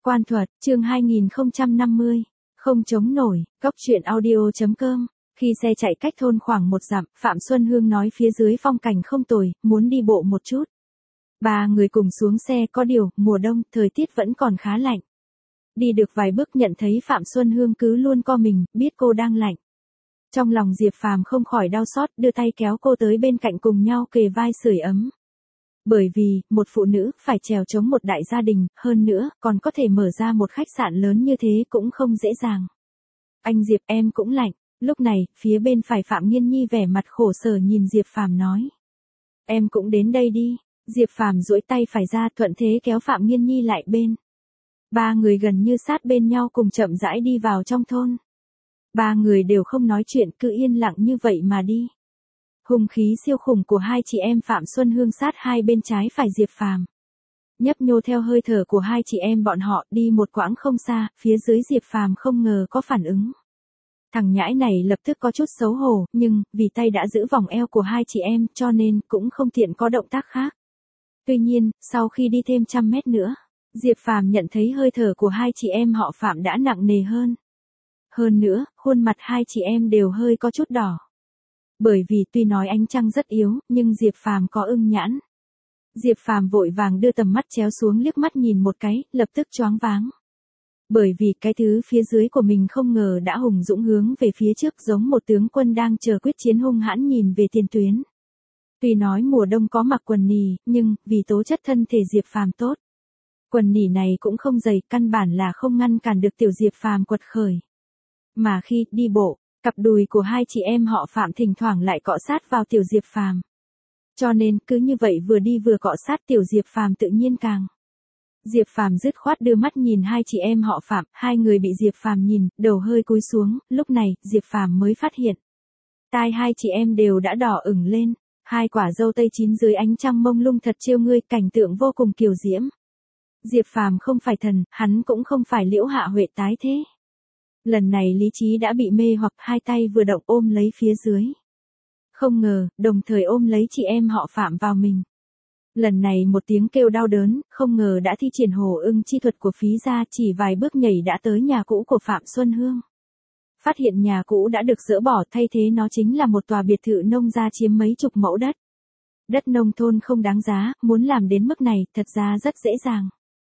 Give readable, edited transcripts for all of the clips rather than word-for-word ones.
Quan thuật, chương 2050. Không chống nổi, Cóc truyện audio.com. Khi xe chạy cách thôn khoảng 1 dặm, Phạm Xuân Hương nói phía dưới phong cảnh không tồi, muốn đi bộ một chút. Ba người cùng xuống xe, có điều, mùa đông, thời tiết vẫn còn khá lạnh. Đi được vài bước nhận thấy Phạm Xuân Hương cứ luôn co mình, biết cô đang lạnh. Trong lòng Diệp Phàm không khỏi đau xót, đưa tay kéo cô tới bên cạnh cùng nhau kề vai sưởi ấm. Bởi vì, một phụ nữ, phải trèo chống một đại gia đình, hơn nữa, còn có thể mở ra một khách sạn lớn như thế cũng không dễ dàng. Anh Diệp, em cũng lạnh. Lúc này, phía bên phải Phạm Nghiên Nhi vẻ mặt khổ sở nhìn Diệp Phàm nói. Em cũng đến đây đi. Diệp Phàm duỗi tay phải ra thuận thế kéo Phạm Nghiên Nhi lại bên. Ba người gần như sát bên nhau cùng chậm rãi đi vào trong thôn. Ba người đều không nói chuyện, cứ yên lặng như vậy mà đi. Hung khí siêu khủng của hai chị em Phạm Xuân Hương sát hai bên trái phải Diệp Phàm. Nhấp nhô theo hơi thở của hai chị em bọn họ đi một quãng không xa, phía dưới Diệp Phàm không ngờ có phản ứng. Thằng nhãi này lập tức có chút xấu hổ, nhưng, vì tay đã giữ vòng eo của hai chị em cho nên cũng không tiện có động tác khác. Tuy nhiên, sau khi đi thêm 100 mét nữa, Diệp Phàm nhận thấy hơi thở của hai chị em họ Phạm đã nặng nề hơn. Hơn nữa, khuôn mặt hai chị em đều hơi có chút đỏ. Bởi vì tuy nói ánh trăng rất yếu, nhưng Diệp Phàm có ưng nhãn. Diệp Phàm vội vàng đưa tầm mắt chéo xuống liếc mắt nhìn một cái, lập tức choáng váng. Bởi vì cái thứ phía dưới của mình không ngờ đã hùng dũng hướng về phía trước giống một tướng quân đang chờ quyết chiến hung hãn nhìn về tiền tuyến. Tuy nói mùa đông có mặc quần nì, nhưng, vì tố chất thân thể Diệp Phàm tốt. Quần nỉ này cũng không dày, căn bản là không ngăn cản được tiểu Diệp Phàm quật khởi. Mà khi đi bộ, cặp đùi của hai chị em họ Phạm thỉnh thoảng lại cọ sát vào tiểu Diệp Phàm. Cho nên, cứ như vậy vừa đi vừa cọ sát tiểu Diệp Phàm tự nhiên càng. Diệp Phàm dứt khoát đưa mắt nhìn hai chị em họ Phạm, hai người bị Diệp Phàm nhìn, đầu hơi cúi xuống, lúc này, Diệp Phàm mới phát hiện. Tai hai chị em đều đã đỏ ửng lên, hai quả dâu tây chín dưới ánh trăng mông lung thật trêu ngươi, cảnh tượng vô cùng kiều diễm. Diệp Phàm không phải thần, hắn cũng không phải Liễu Hạ Huệ tái thế. Lần này lý trí đã bị mê hoặc hai tay vừa động ôm lấy phía dưới. Không ngờ, đồng thời ôm lấy chị em họ Phạm vào mình. Lần này một tiếng kêu đau đớn, không ngờ đã thi triển hổ ưng chi thuật của phí gia, chỉ vài bước nhảy đã tới nhà cũ của Phạm Xuân Hương. Phát hiện nhà cũ đã được dỡ bỏ, thay thế nó chính là một tòa biệt thự nông gia chiếm mấy chục mẫu đất. Đất nông thôn không đáng giá, muốn làm đến mức này thật ra rất dễ dàng.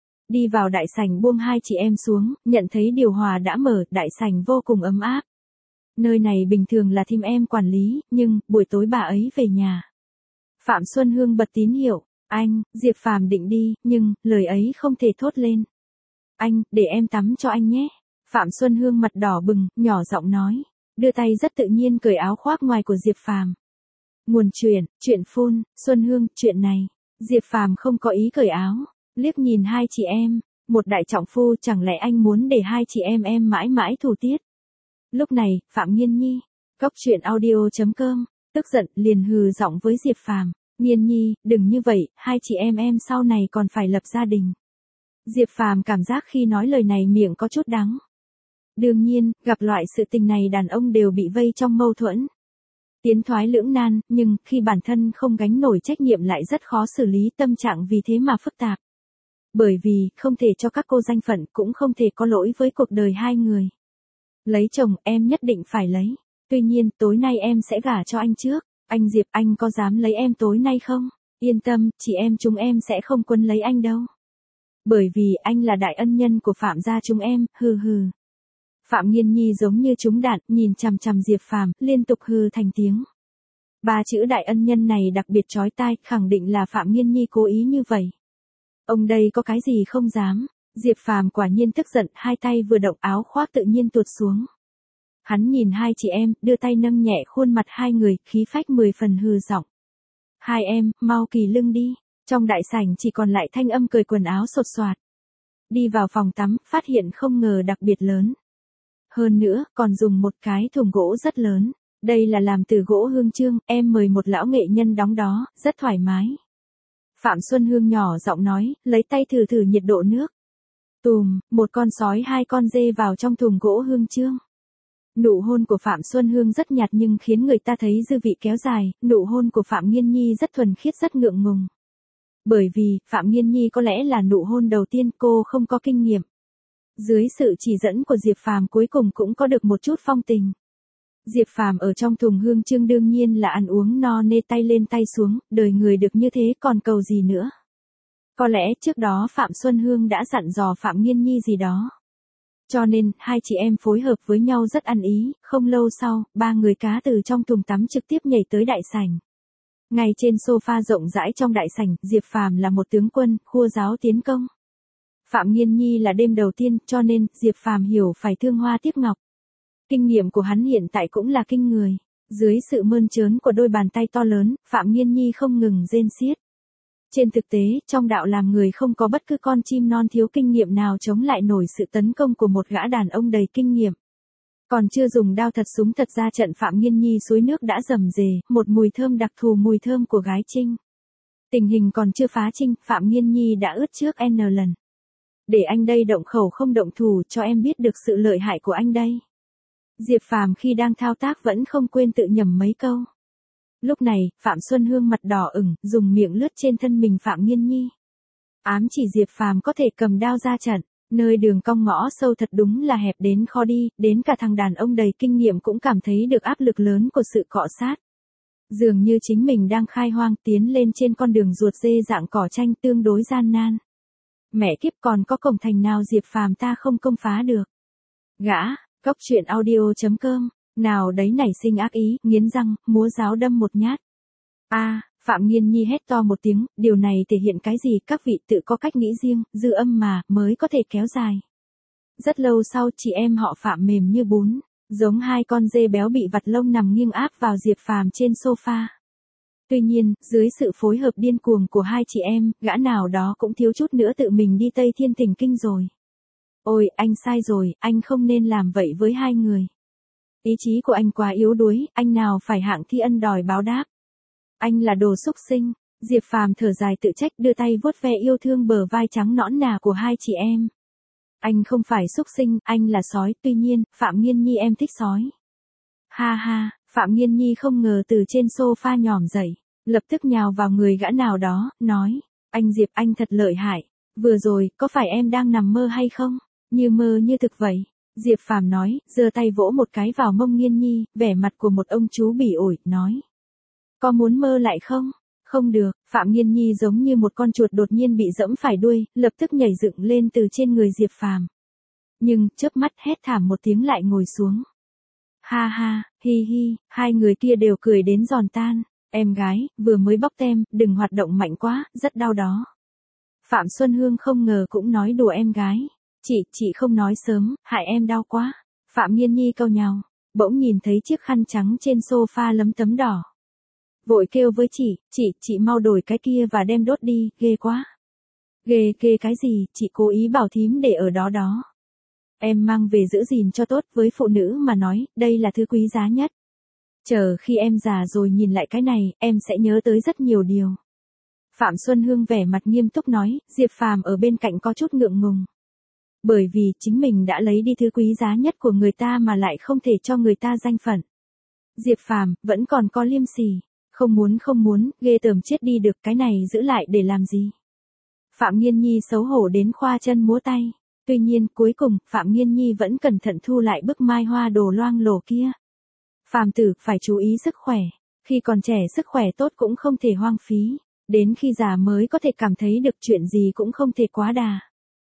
Đi vào đại sảnh buông hai chị em xuống, nhận thấy điều hòa đã mở, đại sảnh vô cùng ấm áp. Nơi này bình thường là thím em quản lý, nhưng, buổi tối bà ấy về nhà. Phạm Xuân Hương bật tín hiệu, anh, Diệp Phàm định đi, nhưng, lời ấy không thể thốt lên. Anh, để em tắm cho anh nhé. Phạm Xuân Hương mặt đỏ bừng, nhỏ giọng nói, đưa tay rất tự nhiên cởi áo khoác ngoài của Diệp Phàm. Nguồn chuyện phun, Xuân Hương, chuyện này. Diệp Phàm không có ý cởi áo. Liếc nhìn hai chị em, một đại trọng phu, chẳng lẽ anh muốn để hai chị em mãi mãi thủ tiết. Lúc này, Phạm Nghiên Nhi, Cóc truyện audio.com, tức giận liền hừ giọng với Diệp Phàm, Nghiên Nhi, đừng như vậy, hai chị em sau này còn phải lập gia đình. Diệp Phàm cảm giác khi nói lời này miệng có chút đắng. Đương nhiên, gặp loại sự tình này đàn ông đều bị vây trong mâu thuẫn. Tiến thoái lưỡng nan, nhưng, khi bản thân không gánh nổi trách nhiệm lại rất khó xử lý, tâm trạng vì thế mà phức tạp. Bởi vì, không thể cho các cô danh phận, cũng không thể có lỗi với cuộc đời hai người. Lấy chồng, em nhất định phải lấy. Tuy nhiên, tối nay em sẽ gả cho anh trước. Anh Diệp, anh có dám lấy em tối nay không? Yên tâm, chị em chúng em sẽ không quấn lấy anh đâu. Bởi vì, anh là đại ân nhân của Phạm gia chúng em, hừ hừ. Phạm Nghiên Nhi giống như trúng đạn, nhìn chằm chằm Diệp Phàm, liên tục hừ thành tiếng. Ba chữ đại ân nhân này đặc biệt chói tai, khẳng định là Phạm Nghiên Nhi cố ý như vậy. Ông đây có cái gì không dám. Diệp Phàm quả nhiên tức giận, hai tay vừa động áo khoác tự nhiên tuột xuống. Hắn nhìn hai chị em, đưa tay nâng nhẹ khuôn mặt hai người, khí phách 10 phần hừ giọng. Hai em, mau kỳ lưng đi. Trong đại sảnh chỉ còn lại thanh âm cởi quần áo sột soạt. Đi vào phòng tắm, phát hiện không ngờ đặc biệt lớn. Hơn nữa, còn dùng một cái thùng gỗ rất lớn. Đây là làm từ gỗ hương chương, em mời một lão nghệ nhân đóng đó, rất thoải mái. Phạm Xuân Hương nhỏ giọng nói, lấy tay thử nhiệt độ nước. Tùm, một con sói hai con dê vào trong thùng gỗ hương chương. Nụ hôn của Phạm Xuân Hương rất nhạt nhưng khiến người ta thấy dư vị kéo dài, nụ hôn của Phạm Nghiên Nhi rất thuần khiết rất ngượng ngùng. Bởi vì, Phạm Nghiên Nhi có lẽ là nụ hôn đầu tiên cô không có kinh nghiệm. Dưới sự chỉ dẫn của Diệp Phàm cuối cùng cũng có được một chút phong tình. Diệp Phàm ở trong thùng hương trương đương nhiên là ăn uống no nê tay lên tay xuống, đời người được như thế còn cầu gì nữa. Có lẽ trước đó Phạm Xuân Hương đã dặn dò Phạm Nghiên Nhi gì đó. Cho nên, hai chị em phối hợp với nhau rất ăn ý, không lâu sau, ba người cá từ trong thùng tắm trực tiếp nhảy tới đại sảnh. Ngay trên sofa rộng rãi trong đại sảnh, Diệp Phàm là một tướng quân, khua giáo tiến công. Phạm Nghiên Nhi là đêm đầu tiên, cho nên, Diệp Phàm hiểu phải thương hoa tiếc ngọc. Kinh nghiệm của hắn hiện tại cũng là kinh người. Dưới sự mơn trớn của đôi bàn tay to lớn, Phạm Nghiên Nhi không ngừng rên xiết. Trên thực tế, trong đạo làm người không có bất cứ con chim non thiếu kinh nghiệm nào chống lại nổi sự tấn công của một gã đàn ông đầy kinh nghiệm. Còn chưa dùng đao thật súng thật ra trận Phạm Nghiên Nhi suối nước đã rầm rề, một mùi thơm đặc thù mùi thơm của gái trinh. Tình hình còn chưa phá trinh, Phạm Nghiên Nhi đã ướt trước N lần. Để anh đây động khẩu không động thủ cho em biết được sự lợi hại của anh đây. Diệp Phàm khi đang thao tác vẫn không quên tự nhẩm mấy câu. Lúc này, Phạm Xuân Hương mặt đỏ ửng, dùng miệng lướt trên thân mình Phạm Nghiên Nhi. Ám chỉ Diệp Phàm có thể cầm đao ra trận, nơi đường cong ngõ sâu thật đúng là hẹp đến khó đi, đến cả thằng đàn ông đầy kinh nghiệm cũng cảm thấy được áp lực lớn của sự cọ sát. Dường như chính mình đang khai hoang tiến lên trên con đường ruột dê dạng cỏ tranh tương đối gian nan. Mẹ kiếp còn có cổng thành nào Diệp Phàm ta không công phá được. Gã, Cóc truyện audio.com, nào đấy nảy sinh ác ý, nghiến răng, múa giáo đâm một nhát. Phạm Nghiên Nhi hét to một tiếng, điều này thể hiện cái gì các vị tự có cách nghĩ riêng, dư âm mà, mới có thể kéo dài. Rất lâu sau chị em họ Phạm mềm như bún, giống hai con dê béo bị vặt lông nằm nghiêng áp vào Diệp Phàm trên sofa. Tuy nhiên, dưới sự phối hợp điên cuồng của hai chị em, gã nào đó cũng thiếu chút nữa tự mình đi Tây Thiên Thỉnh Kinh rồi. Ôi, anh sai rồi, anh không nên làm vậy với hai người. Ý chí của anh quá yếu đuối, anh nào phải hạng thi ân đòi báo đáp. Anh là đồ xúc sinh. Diệp Phàm thở dài tự trách đưa tay vuốt ve yêu thương bờ vai trắng nõn nà của hai chị em. Anh không phải xúc sinh, anh là sói, tuy nhiên, Phạm Nghiên Nhi em thích sói. Ha ha, Phạm Nghiên Nhi không ngờ từ trên sofa nhòm dậy, lập tức nhào vào người gã nào đó, nói, anh Diệp anh thật lợi hại, vừa rồi, có phải em đang nằm mơ hay không? Như mơ như thực vậy. Diệp Phàm nói, giơ tay vỗ một cái vào mông Nghiên Nhi, vẻ mặt của một ông chú bỉ ổi, nói. Có muốn mơ lại không? Không được, Phạm Nghiên Nhi giống như một con chuột đột nhiên bị giẫm phải đuôi, lập tức nhảy dựng lên từ trên người Diệp Phàm. Nhưng, chớp mắt hét thảm một tiếng lại ngồi xuống. Ha ha, hi hi, hai người kia đều cười đến giòn tan. Em gái, vừa mới bóc tem, đừng hoạt động mạnh quá, rất đau đó. Phạm Xuân Hương không ngờ cũng nói đùa em gái. Chị không nói sớm, hại em đau quá. Phạm Nghiên Nhi cau nhàu, bỗng nhìn thấy chiếc khăn trắng trên sofa lấm tấm đỏ. Vội kêu với chị mau đổi cái kia và đem đốt đi, ghê quá. Ghê cái gì, chị cố ý bảo thím để ở đó đó. Em mang về giữ gìn cho tốt, với phụ nữ mà nói, đây là thứ quý giá nhất. Chờ khi em già rồi nhìn lại cái này, em sẽ nhớ tới rất nhiều điều. Phạm Xuân Hương vẻ mặt nghiêm túc nói, Diệp Phàm ở bên cạnh có chút ngượng ngùng. Bởi vì chính mình đã lấy đi thứ quý giá nhất của người ta mà lại không thể cho người ta danh phận. Diệp Phàm vẫn còn có liêm sỉ. Không muốn, ghê tởm chết đi được, cái này giữ lại để làm gì. Phạm Nghiên Nhi xấu hổ đến khoa chân múa tay. Tuy nhiên, cuối cùng, Phạm Nghiên Nhi vẫn cẩn thận thu lại bức mai hoa đồ loang lổ kia. Phàm tử, phải chú ý sức khỏe. Khi còn trẻ sức khỏe tốt cũng không thể hoang phí. Đến khi già mới có thể cảm thấy được chuyện gì cũng không thể quá đà.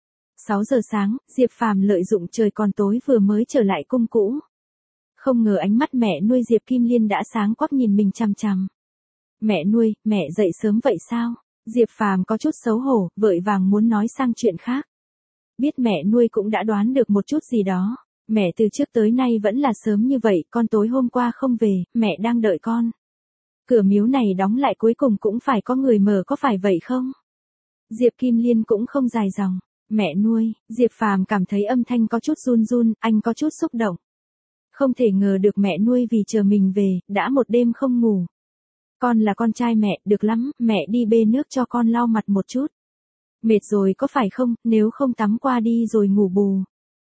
6 giờ sáng, Diệp Phàm lợi dụng trời còn tối vừa mới trở lại cung cũ. Không ngờ ánh mắt mẹ nuôi Diệp Kim Liên đã sáng quắc nhìn mình chằm chằm. Mẹ nuôi, mẹ dậy sớm vậy sao? Diệp Phàm có chút xấu hổ, vội vàng muốn nói sang chuyện khác. Biết mẹ nuôi cũng đã đoán được một chút gì đó. Mẹ từ trước tới nay vẫn là sớm như vậy, con tối hôm qua không về, mẹ đang đợi con. Cửa miếu này đóng lại cuối cùng cũng phải có người mở, có phải vậy không? Diệp Kim Liên cũng không dài dòng. Mẹ nuôi, Diệp Phàm cảm thấy âm thanh có chút run, anh có chút xúc động. Không thể ngờ được mẹ nuôi vì chờ mình về, đã một đêm không ngủ. Con là con trai mẹ, được lắm, mẹ đi bê nước cho con lau mặt một chút. Mệt rồi có phải không, nếu không tắm qua đi rồi ngủ bù.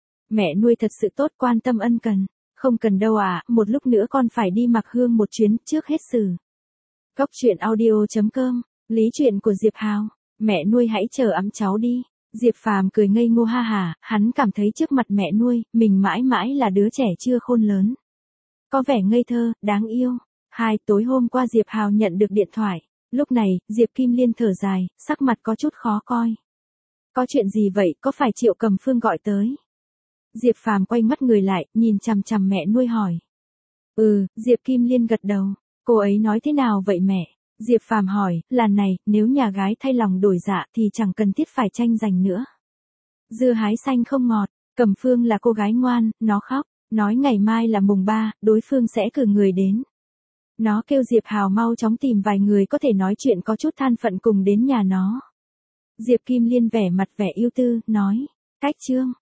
Mẹ nuôi thật sự tốt, quan tâm ân cần. Không cần đâu ạ, một lúc nữa con phải đi mặc hương một chuyến, trước hết xử. Cóc truyện audio.com, lý truyện của Diệp Hào. Mẹ nuôi hãy chờ ẵm cháu đi. Diệp Phàm cười ngây ngô ha hả, hắn cảm thấy trước mặt mẹ nuôi, mình mãi mãi là đứa trẻ chưa khôn lớn. Có vẻ ngây thơ, đáng yêu. Tối hôm qua Diệp Hào nhận được điện thoại. Lúc này, Diệp Kim Liên thở dài, sắc mặt có chút khó coi. Có chuyện gì vậy, có phải Triệu Cầm Phương gọi tới? Diệp Phàm quay mắt người lại, nhìn chằm chằm mẹ nuôi hỏi. Diệp Kim Liên gật đầu. Cô ấy nói thế nào vậy mẹ? Diệp Phàm hỏi, là này, nếu nhà gái thay lòng đổi dạ thì chẳng cần thiết phải tranh giành nữa. Dưa hái xanh không ngọt, Cầm Phương là cô gái ngoan, nó khóc, nói ngày mai là mùng 3, đối phương sẽ cử người đến. Nó kêu Diệp Hào mau chóng tìm vài người có thể nói chuyện có chút than phận cùng đến nhà nó. Diệp Kim Liên vẻ mặt vẻ ưu tư, nói, cách chương.